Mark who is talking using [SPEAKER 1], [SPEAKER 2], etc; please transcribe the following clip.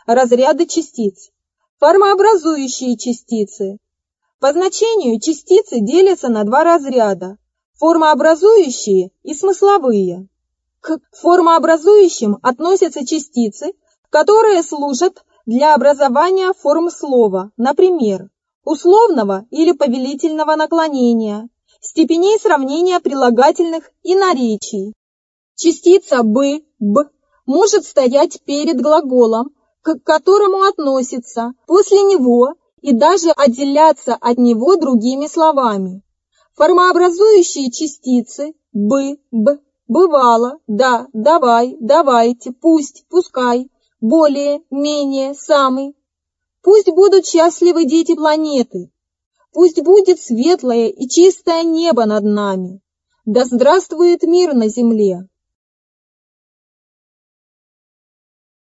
[SPEAKER 1] Разряды частиц. Формообразующие частицы. По значению частицы делятся на два разряда – формообразующие и смысловые. К формообразующим относятся частицы, которые служат для образования форм слова, например, условного или повелительного наклонения, степеней сравнения прилагательных и наречий. Частица «бы», «б» может стоять перед глаголом, к которому относится, после него и даже отделяться от него другими словами. Формообразующие частицы «бы», «б», «бывало», «да», «давай», «давайте», «пусть», «пускай», «более», «менее», «самый». Пусть будут счастливы дети планеты. Пусть будет светлое и чистое небо над нами. Да здравствует мир на земле.